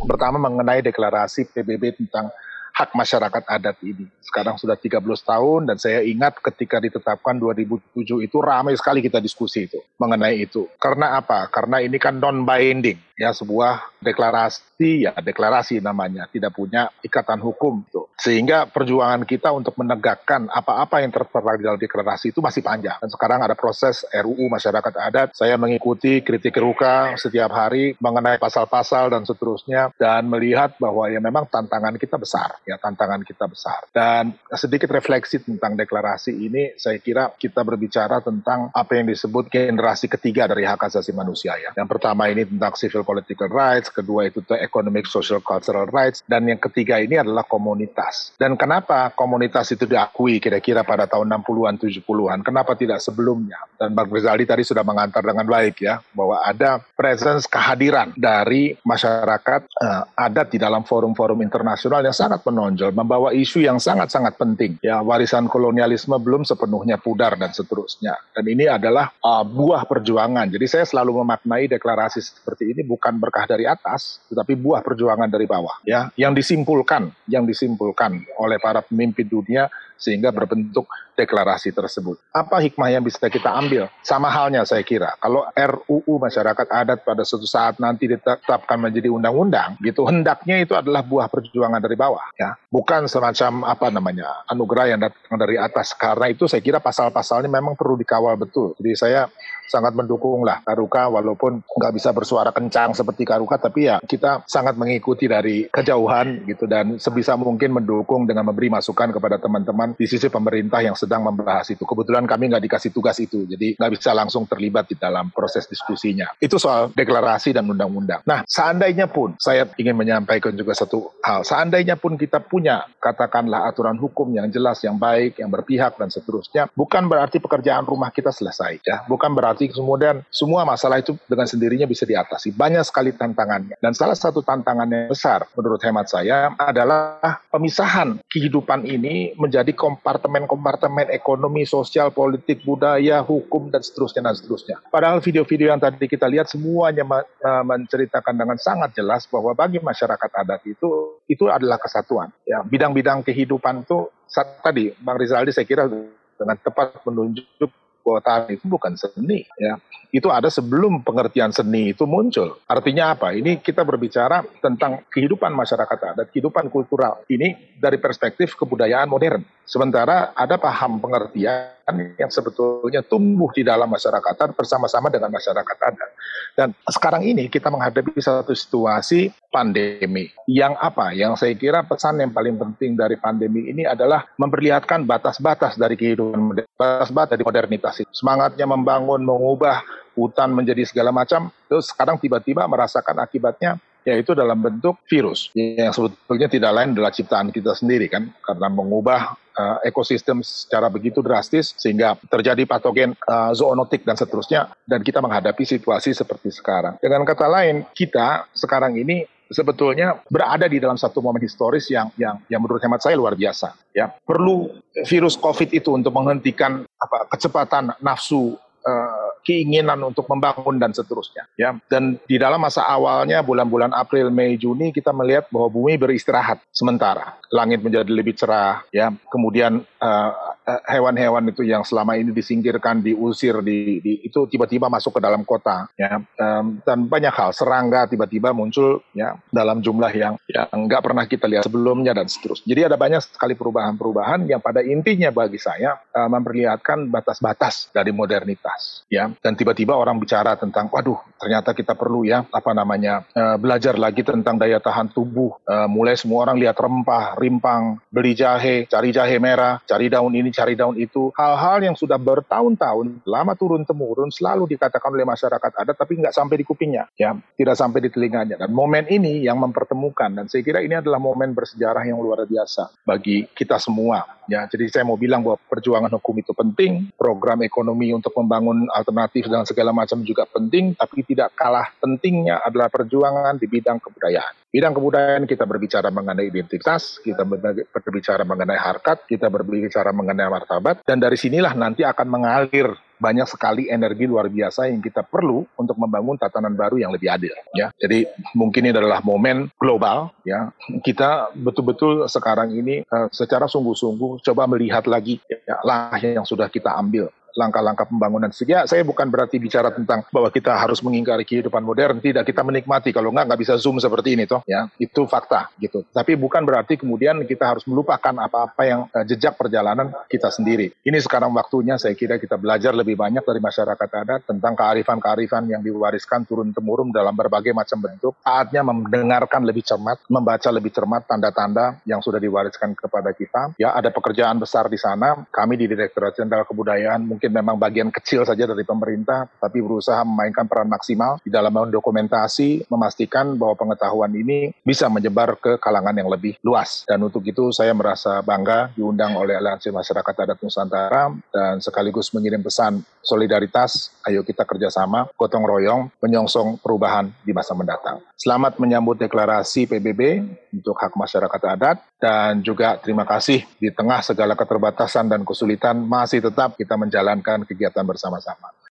Pertama mengenai deklarasi PBB tentang hak masyarakat adat ini. Sekarang sudah 13 tahun dan saya ingat ketika ditetapkan 2007 itu ramai sekali kita diskusi itu mengenai itu. Karena apa? Karena ini kan non-binding, ya, sebuah deklarasi namanya, tidak punya ikatan hukum tuh. Sehingga perjuangan kita untuk menegakkan apa-apa yang tertera di dalam deklarasi itu masih panjang. Dan sekarang ada proses RUU masyarakat adat. Saya mengikuti kritik Ruka setiap hari mengenai pasal-pasal dan seterusnya dan melihat bahwa ya memang tantangan kita besar. Dan sedikit refleksi tentang deklarasi ini, saya kira kita berbicara tentang apa yang disebut generasi ketiga dari hak asasi manusia, ya. Yang pertama ini tentang civil political rights, kedua itu tentang economic social cultural rights, dan yang ketiga ini adalah komunitas. Dan kenapa komunitas itu diakui kira-kira pada tahun 60-an, 70-an? Kenapa tidak sebelumnya? Dan Bang Rizaldi tadi sudah mengantar dengan baik, ya, bahwa ada presence kehadiran dari masyarakat adat di dalam forum-forum internasional yang sangat menonjol, membawa isu yang sangat-sangat penting. Ya, warisan kolonialisme belum sepenuhnya pudar dan seterusnya. Dan ini adalah buah perjuangan. Jadi saya selalu memaknai deklarasi seperti ini bukan berkah dari atas, tetapi buah perjuangan dari bawah. Ya, yang disimpulkan oleh para pemimpin dunia sehingga berbentuk deklarasi tersebut. Apa hikmah yang bisa kita ambil? Sama halnya saya kira, kalau RUU masyarakat adat pada suatu saat nanti ditetapkan menjadi undang-undang, gitu, hendaknya itu adalah buah perjuangan dari bawah, ya. Bukan semacam anugerah yang datang dari atas. Karena itu saya kira pasal-pasalnya memang perlu dikawal betul. Jadi saya sangat mendukung lah Karuka, walaupun nggak bisa bersuara kencang seperti Karuka, tapi ya kita sangat mengikuti dari kejauhan gitu, dan sebisa mungkin mendukung dengan memberi masukan kepada teman-teman di sisi pemerintah yang sedang membahas itu. Kebetulan kami nggak dikasih tugas itu, jadi nggak bisa langsung terlibat di dalam proses diskusinya. Itu soal deklarasi dan undang-undang. Nah, seandainya pun, saya ingin menyampaikan juga satu hal, seandainya pun kita punya, katakanlah, aturan hukum yang jelas, yang baik, yang berpihak, dan seterusnya, bukan berarti pekerjaan rumah kita selesai, ya. Bukan berarti kemudian semua masalah itu dengan sendirinya bisa diatasi. Banyak sekali tantangannya. Dan salah satu tantangan yang besar, menurut hemat saya, adalah pemisahan kehidupan ini menjadi kompartemen-kompartemen ekonomi, sosial, politik, budaya, hukum, dan seterusnya. Padahal video-video yang tadi kita lihat semuanya menceritakan dengan sangat jelas bahwa bagi masyarakat adat itu adalah kesatuan. Ya, bidang-bidang kehidupan itu tadi Bang Rizaldi saya kira dengan tepat menunjuk bahwa tari itu bukan seni, ya. Itu ada sebelum pengertian seni itu muncul. Artinya apa? Ini kita berbicara tentang kehidupan masyarakat adat, kehidupan kultural. Ini dari perspektif kebudayaan modern. Sementara ada paham pengertian yang sebetulnya tumbuh di dalam masyarakat adat bersama-sama dengan masyarakat adat. Dan sekarang ini kita menghadapi satu situasi pandemi. Yang saya kira pesan yang paling penting dari pandemi ini adalah memperlihatkan batas-batas dari kehidupan, batas-batas dari modernitas. Semangatnya membangun, mengubah hutan menjadi segala macam, terus sekarang tiba-tiba merasakan akibatnya, yaitu dalam bentuk virus yang sebetulnya tidak lain adalah ciptaan kita sendiri, kan, karena mengubah ekosistem secara begitu drastis sehingga terjadi patogen zoonotik dan seterusnya, dan kita menghadapi situasi seperti sekarang. Dengan kata lain, kita sekarang ini sebetulnya berada di dalam satu momen historis yang menurut hemat saya luar biasa, ya. Perlu virus COVID itu untuk menghentikan kecepatan nafsu, keinginan untuk membangun dan seterusnya, ya. Dan di dalam masa awalnya bulan-bulan April, Mei, Juni kita melihat bahwa bumi beristirahat sementara, langit menjadi lebih cerah, ya. Kemudian hewan-hewan itu yang selama ini disingkirkan, diusir, itu tiba-tiba masuk ke dalam kota, ya. Dan banyak hal, serangga tiba-tiba muncul, ya, dalam jumlah yang nggak pernah kita lihat sebelumnya dan seterusnya. Jadi ada banyak sekali perubahan-perubahan yang pada intinya bagi saya memperlihatkan batas-batas dari modernitas, ya. Dan tiba-tiba orang bicara tentang, waduh, ternyata kita perlu, ya, belajar lagi tentang daya tahan tubuh. Mulai semua orang lihat rempah, rimpang, beli jahe, cari jahe merah, cari daun ini, cari daun itu. Hal-hal yang sudah bertahun-tahun, lama turun-temurun, selalu dikatakan oleh masyarakat adat, tapi nggak sampai di kupingnya, ya, tidak sampai di telinganya. Dan momen ini yang mempertemukan, dan saya kira ini adalah momen bersejarah yang luar biasa bagi kita semua, ya. Jadi saya mau bilang bahwa perjuangan hukum itu penting, program ekonomi untuk membangun alternatif dan segala macam juga penting, tapi tidak kalah pentingnya adalah perjuangan di bidang kebudayaan. Bidang kebudayaan kita berbicara mengenai identitas, kita berbicara mengenai harkat, kita berbicara mengenai martabat, dan dari sinilah nanti akan mengalir banyak sekali energi luar biasa yang kita perlu untuk membangun tatanan baru yang lebih adil. Ya, jadi mungkin ini adalah momen global. Ya, kita betul-betul sekarang ini secara sungguh-sungguh coba melihat lagi ya, lah yang sudah kita ambil langkah-langkah pembangunan. Sehingga saya bukan berarti bicara tentang bahwa kita harus mengingkari kehidupan modern, tidak, kita menikmati, kalau nggak bisa Zoom seperti ini toh, ya, itu fakta gitu. Tapi bukan berarti kemudian kita harus melupakan apa-apa yang jejak perjalanan kita sendiri. Ini sekarang waktunya saya kira kita belajar lebih banyak dari masyarakat adat tentang kearifan-kearifan yang diwariskan turun-temurun dalam berbagai macam bentuk. Saatnya mendengarkan lebih cermat, membaca lebih cermat tanda-tanda yang sudah diwariskan kepada kita. Ya, ada pekerjaan besar di sana. Kami di Direktorat Jenderal Kebudayaan mungkin memang bagian kecil saja dari pemerintah, tapi berusaha memainkan peran maksimal di dalam mendokumentasi, memastikan bahwa pengetahuan ini bisa menyebar ke kalangan yang lebih luas. Dan untuk itu saya merasa bangga diundang oleh Aliansi Masyarakat Adat Nusantara dan sekaligus mengirim pesan solidaritas, ayo kita kerjasama, gotong royong, menyongsong perubahan di masa mendatang. Selamat menyambut deklarasi PBB untuk hak masyarakat adat, dan juga terima kasih di tengah segala keterbatasan dan kesulitan masih tetap kita menjalankan kegiatan bersama-sama.